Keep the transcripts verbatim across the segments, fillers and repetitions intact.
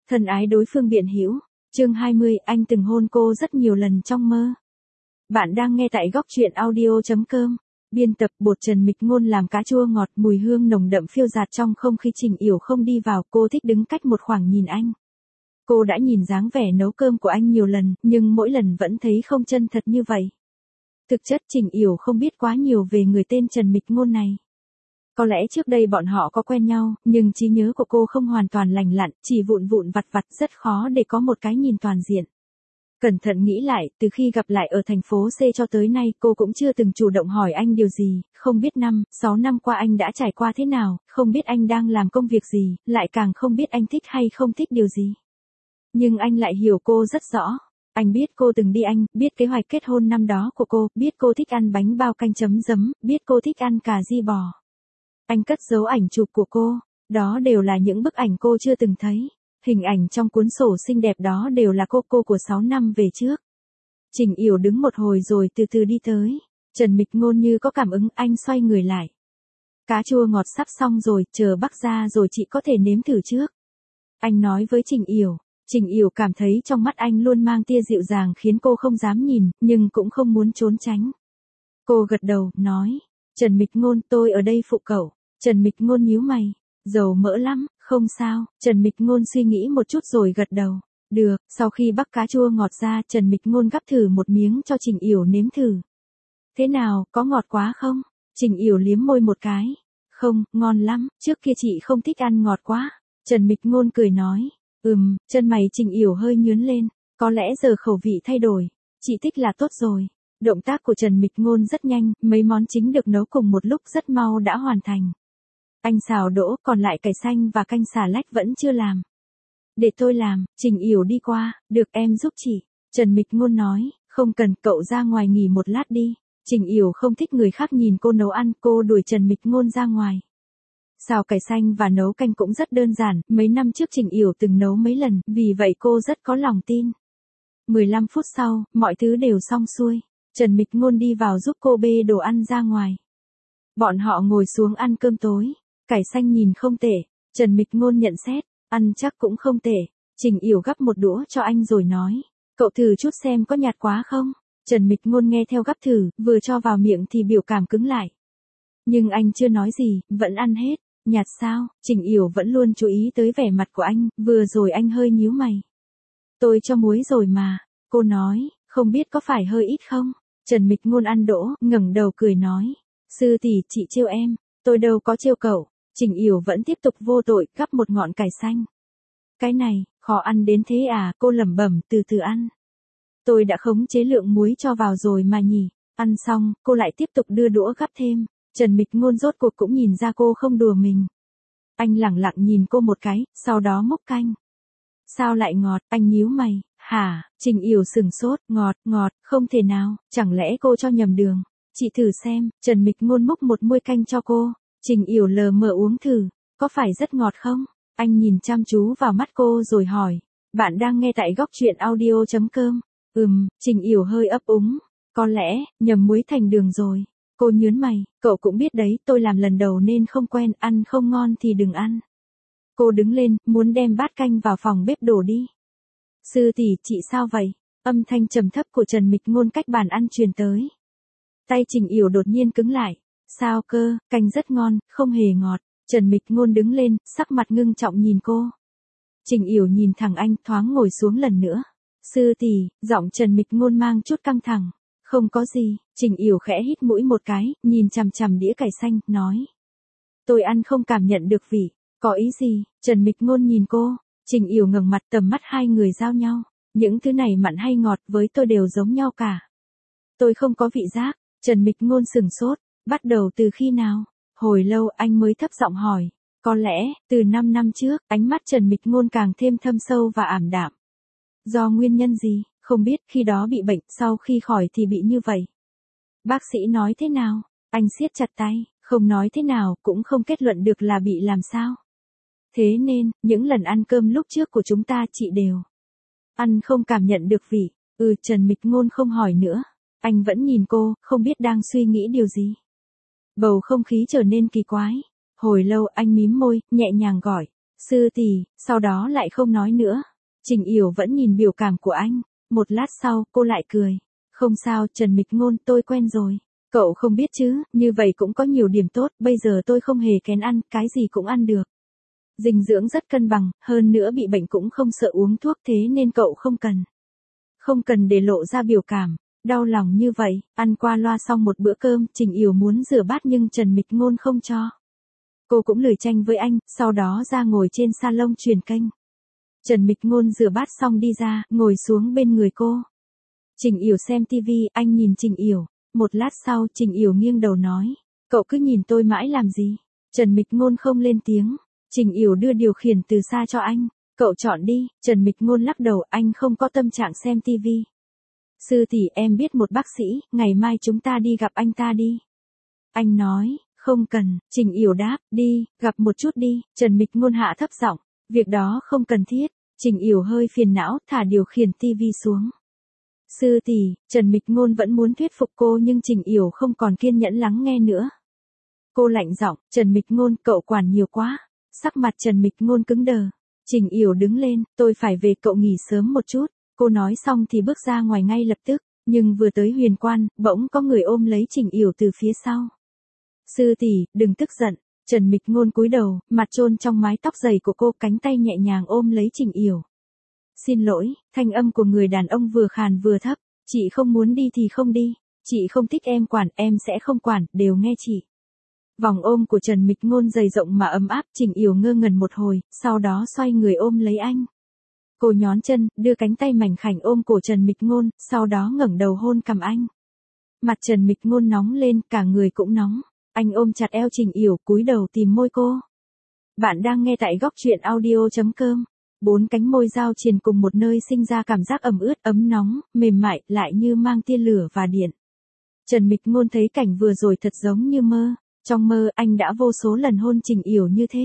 Thân ái đối phương biện hữu. Chương hai mươi, anh từng hôn cô rất nhiều lần trong mơ. Bạn đang nghe tại góc truyện audio chấm com. Biên tập bột Trần Mịch Ngôn làm cá chua ngọt, mùi hương nồng đậm phiêu dạt trong không khí. Trình Yểu không đi vào, cô thích đứng cách một khoảng nhìn anh. Cô đã nhìn dáng vẻ nấu cơm của anh nhiều lần, nhưng mỗi lần vẫn thấy không chân thật như vậy. Thực chất Trình Yểu không biết quá nhiều về người tên Trần Mịch Ngôn này. Có lẽ trước đây bọn họ có quen nhau, nhưng trí nhớ của cô không hoàn toàn lành lặn, chỉ vụn vụn vặt vặt, rất khó để có một cái nhìn toàn diện. Cẩn thận nghĩ lại, từ khi gặp lại ở thành phố C cho tới nay cô cũng chưa từng chủ động hỏi anh điều gì, không biết năm, sáu năm qua anh đã trải qua thế nào, không biết anh đang làm công việc gì, lại càng không biết anh thích hay không thích điều gì. Nhưng anh lại hiểu cô rất rõ. Anh biết cô từng đi Anh, biết kế hoạch kết hôn năm đó của cô, biết cô thích ăn bánh bao canh chấm giấm, biết cô thích ăn cà ri bò. Anh cất giấu ảnh chụp của cô, đó đều là những bức ảnh cô chưa từng thấy. Hình ảnh trong cuốn sổ xinh đẹp đó đều là cô cô của sáu năm về trước. Trình Yểu đứng một hồi rồi từ từ đi tới. Trần Mịch Ngôn như có cảm ứng, anh xoay người lại. Cá chua ngọt sắp xong rồi, chờ bác ra rồi chị có thể nếm thử trước. Anh nói với Trình Yểu. Trình Yểu cảm thấy trong mắt anh luôn mang tia dịu dàng khiến cô không dám nhìn, nhưng cũng không muốn trốn tránh. Cô gật đầu, nói. Trần Mịch Ngôn, tôi ở đây phụ cậu. Trần Mịch Ngôn nhíu mày. Dầu mỡ lắm, không sao. Trần Mịch Ngôn suy nghĩ một chút rồi gật đầu. Được, sau khi bắc cá chua ngọt ra, Trần Mịch Ngôn gắp thử một miếng cho Trình Yểu nếm thử. Thế nào, có ngọt quá không? Trình Yểu liếm môi một cái. Không, ngon lắm, trước kia chị không thích ăn ngọt quá. Trần Mịch Ngôn cười nói. Ừm, chân mày Trình Yểu hơi nhướng lên. Có lẽ giờ khẩu vị thay đổi. Chị thích là tốt rồi. Động tác của Trần Mịch Ngôn rất nhanh, mấy món chính được nấu cùng một lúc rất mau đã hoàn thành. Anh xào đỗ, còn lại cải xanh và canh xà lách vẫn chưa làm. Để tôi làm. Trình Yểu đi qua. Được, em giúp chị. Trần Mịch Ngôn nói. Không cần, cậu ra ngoài nghỉ một lát đi. Trình Yểu không thích người khác nhìn cô nấu ăn, cô đuổi Trần Mịch Ngôn ra ngoài. Xào cải xanh và nấu canh cũng rất đơn giản, mấy năm trước Trình Yểu từng nấu mấy lần, vì vậy cô rất có lòng tin. mười lăm phút sau, mọi thứ đều xong xuôi. Trần Mịch Ngôn đi vào giúp cô bê đồ ăn ra ngoài. Bọn họ ngồi xuống ăn cơm tối. Cải xanh nhìn không tệ. Trần Mịch Ngôn nhận xét, ăn chắc cũng không tệ. Trình Yểu gắp một đũa cho anh rồi nói. Cậu thử chút xem có nhạt quá không? Trần Mịch Ngôn nghe theo gắp thử, vừa cho vào miệng thì biểu cảm cứng lại. Nhưng anh chưa nói gì, vẫn ăn hết. Nhạt sao? Trình Yểu vẫn luôn chú ý tới vẻ mặt của anh, vừa rồi anh hơi nhíu mày. Tôi cho muối rồi mà. Cô nói, không biết có phải hơi ít không? Trần Mịch Ngôn ăn đỗ, ngẩng đầu cười nói. Sư tỷ, chị trêu em. Tôi đâu có trêu cậu. Trình Yểu vẫn tiếp tục vô tội, gắp một ngọn cải xanh. Cái này, khó ăn đến thế à? Cô lẩm bẩm, từ từ ăn. Tôi đã khống chế lượng muối cho vào rồi mà nhỉ. Ăn xong, cô lại tiếp tục đưa đũa gắp thêm. Trần Mịch Ngôn rốt cuộc cũng nhìn ra cô không đùa mình. Anh lẳng lặng nhìn cô một cái, sau đó múc canh. Sao lại ngọt? Anh nhíu mày. Hả? Trình Yểu sừng sốt. Ngọt, ngọt, không thể nào, chẳng lẽ cô cho nhầm đường? Chị thử xem. Trần Mịch Ngôn múc một muôi canh cho cô. Trình Yểu lờ mờ uống thử. Có phải rất ngọt không? Anh nhìn chăm chú vào mắt cô rồi hỏi. Bạn đang nghe tại góc truyện audio chấm com. Ừm, Trình Yểu hơi ấp úng. Có lẽ, nhầm muối thành đường rồi. Cô nhớn mày, cậu cũng biết đấy, tôi làm lần đầu nên không quen, ăn không ngon thì đừng ăn. Cô đứng lên, muốn đem bát canh vào phòng bếp đổ đi. Sư tỷ, chị sao vậy? Âm thanh trầm thấp của Trần Mịch Ngôn cách bàn ăn truyền tới. Tay Trình Yểu đột nhiên cứng lại. Sao cơ, canh rất ngon, không hề ngọt. Trần Mịch Ngôn đứng lên, sắc mặt ngưng trọng nhìn cô. Trình Yểu nhìn thẳng anh, thoáng ngồi xuống lần nữa. Sư tỷ, giọng Trần Mịch Ngôn mang chút căng thẳng. Không có gì. Trình Yểu khẽ hít mũi một cái, nhìn chằm chằm đĩa cải xanh, nói. Tôi ăn không cảm nhận được vị. Có ý gì? Trần Mịch Ngôn nhìn cô. Trình Yểu ngẩng mặt, tầm mắt hai người giao nhau. Những thứ này mặn hay ngọt với tôi đều giống nhau cả. Tôi không có vị giác. Trần Mịch Ngôn sừng sốt. Bắt đầu từ khi nào? Hồi lâu anh mới thấp giọng hỏi. Có lẽ, từ năm năm trước, ánh mắt Trần Mịch Ngôn càng thêm thâm sâu và ảm đạm. Do nguyên nhân gì? Không biết, khi đó bị bệnh, sau khi khỏi thì bị như vậy. Bác sĩ nói thế nào? Anh siết chặt tay, không nói thế nào, cũng không kết luận được là bị làm sao. Thế nên, những lần ăn cơm lúc trước của chúng ta chị đều ăn không cảm nhận được vị. Ừ, Trần Mịch Ngôn không hỏi nữa. Anh vẫn nhìn cô, không biết đang suy nghĩ điều gì. Bầu không khí trở nên kỳ quái. Hồi lâu anh mím môi, nhẹ nhàng gọi. Sư tỷ, sau đó lại không nói nữa. Trình Yểu vẫn nhìn biểu cảm của anh. Một lát sau, cô lại cười. Không sao, Trần Mịch Ngôn, tôi quen rồi. Cậu không biết chứ, như vậy cũng có nhiều điểm tốt, bây giờ tôi không hề kén ăn, cái gì cũng ăn được. Dinh dưỡng rất cân bằng, hơn nữa bị bệnh cũng không sợ uống thuốc, thế nên cậu không cần. Không cần để lộ ra biểu cảm, đau lòng như vậy. Ăn qua loa xong một bữa cơm, Trình Yểu muốn rửa bát nhưng Trần Mịch Ngôn không cho. Cô cũng lười tranh với anh, sau đó ra ngồi trên salon truyền kênh. Trần Mịch Ngôn rửa bát xong đi ra, ngồi xuống bên người cô. Trình Yểu xem tivi, anh nhìn Trình Yểu. Một lát sau, Trình Yểu nghiêng đầu nói. Cậu cứ nhìn tôi mãi làm gì? Trần Mịch Ngôn không lên tiếng. Trình Yểu đưa điều khiển từ xa cho anh. Cậu chọn đi. Trần Mịch Ngôn lắc đầu, anh không có tâm trạng xem tivi. Sư tỷ, em biết một bác sĩ, ngày mai chúng ta đi gặp anh ta đi. Anh nói, không cần. Trình Yểu đáp, đi, gặp một chút đi. Trần Mịch Ngôn hạ thấp giọng, việc đó không cần thiết. Trình Yểu hơi phiền não, thả điều khiển tivi xuống. Sư tỷ, Trần Mịch Ngôn vẫn muốn thuyết phục cô nhưng Trình Yểu không còn kiên nhẫn lắng nghe nữa. Cô lạnh giọng, Trần Mịch Ngôn, cậu quản nhiều quá. Sắc mặt Trần Mịch Ngôn cứng đờ. Trình Yểu đứng lên, tôi phải về, cậu nghỉ sớm một chút. Cô nói xong thì bước ra ngoài ngay lập tức, nhưng vừa tới huyền quan, bỗng có người ôm lấy Trình Yểu từ phía sau. Sư tỷ, đừng tức giận. Trần Mịch Ngôn cúi đầu, mặt chôn trong mái tóc dày của cô, cánh tay nhẹ nhàng ôm lấy Trình Yểu. Xin lỗi, thanh âm của người đàn ông vừa khàn vừa thấp, chị không muốn đi thì không đi, chị không thích em quản, em sẽ không quản, đều nghe chị. Vòng ôm của Trần Mịch Ngôn dày rộng mà ấm áp, Trình Yểu ngơ ngẩn một hồi, sau đó xoay người ôm lấy anh. Cô nhón chân, đưa cánh tay mảnh khảnh ôm cổ Trần Mịch Ngôn, sau đó ngẩng đầu hôn cằm anh. Mặt Trần Mịch Ngôn nóng lên, cả người cũng nóng. Anh ôm chặt eo Trình Yểu, cúi đầu tìm môi cô. Bạn đang nghe tại góc truyện audio chấm com. Bốn cánh môi giao triền cùng một nơi sinh ra cảm giác ẩm ướt, ấm nóng, mềm mại, lại như mang tia lửa và điện. Trần Mịch Ngôn thấy cảnh vừa rồi thật giống như mơ. Trong mơ, anh đã vô số lần hôn Trình Yểu như thế.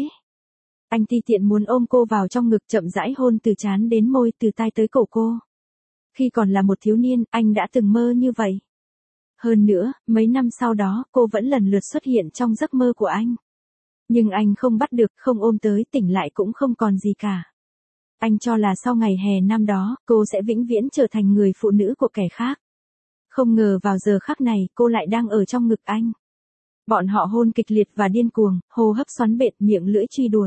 Anh ti tiện muốn ôm cô vào trong ngực, chậm rãi hôn từ trán đến môi, từ tai tới cổ cô. Khi còn là một thiếu niên, anh đã từng mơ như vậy. Hơn nữa, mấy năm sau đó, cô vẫn lần lượt xuất hiện trong giấc mơ của anh. Nhưng anh không bắt được, không ôm tới, tỉnh lại cũng không còn gì cả. Anh cho là sau ngày hè năm đó, cô sẽ vĩnh viễn trở thành người phụ nữ của kẻ khác. Không ngờ vào giờ khắc này, cô lại đang ở trong ngực anh. Bọn họ hôn kịch liệt và điên cuồng, hô hấp xoắn bệt, miệng lưỡi truy đuổi.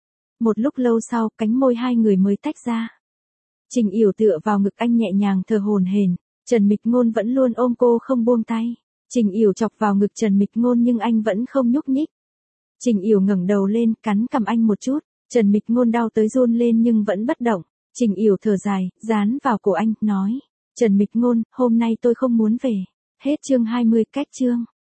Một lúc lâu sau, cánh môi hai người mới tách ra. Trình Yểu tựa vào ngực anh nhẹ nhàng thở hổn hển. Trần Mịch Ngôn vẫn luôn ôm cô không buông tay. Trình Yểu chọc vào ngực Trần Mịch Ngôn nhưng anh vẫn không nhúc nhích. Trình Yểu ngẩng đầu lên, cắn cằm anh một chút. Trần Mịch Ngôn đau tới run lên nhưng vẫn bất động. Trình Yểu thở dài, dán vào cổ anh, nói. Trần Mịch Ngôn, hôm nay tôi không muốn về. Hết chương hai mươi, cách chương.